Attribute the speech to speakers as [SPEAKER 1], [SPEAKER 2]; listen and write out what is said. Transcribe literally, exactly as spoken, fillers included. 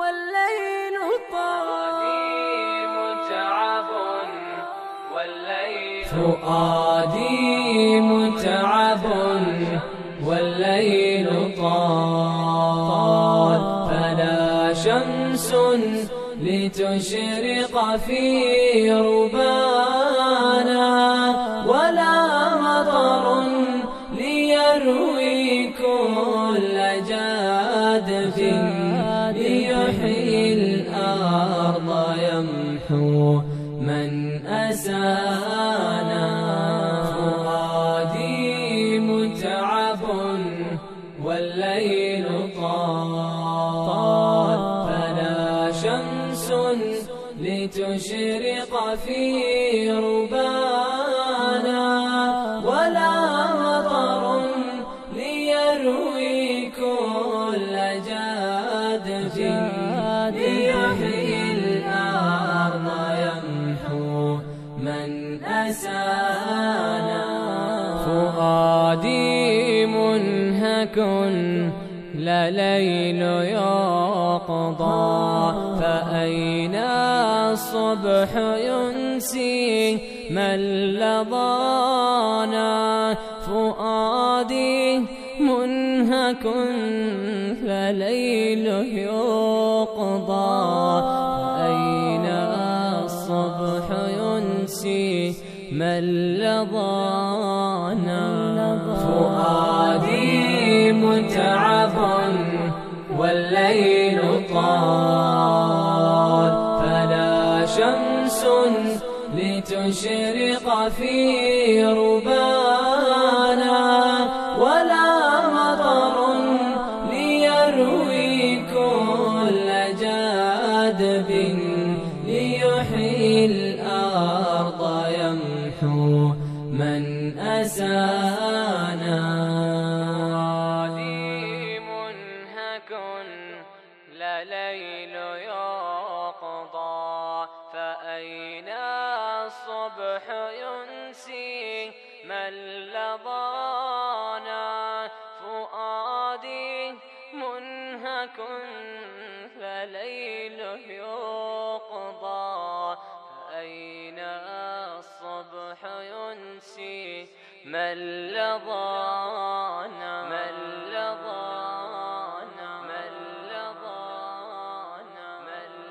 [SPEAKER 1] والليل طال.
[SPEAKER 2] متعب والليل
[SPEAKER 1] فؤادي متعب والليل طال. فلا شمس لتشرق في ربانا، ولا مطر ليروي كل جادب، ليحيي الأرض يمحو من أسانا. فؤادي متعب والليل طال. فلا شمس لتشرق في ربانا، ولا مطر ليروي كل جادب، ليحيي الأرض يمحو من أسانا. فؤادي منهك لا ليل يقضى، فأين الصبح ينسي من لظانا. فؤادي منهك لا ليل يقضى، فأين الصبح ينسي من لظانا. فؤادي متعب والليل طال. فلا شمس لتشرق في ربانا، ولا مطر ليروي كل جادب، ليحيي الأرض يمحو من أسانا.
[SPEAKER 2] فؤادي منهك لا ليل يقضى، فأين الصبح ينسي من لظانا. فؤادي منهك لا ليل يقضى، فأين الصبح ينسي من لظانا.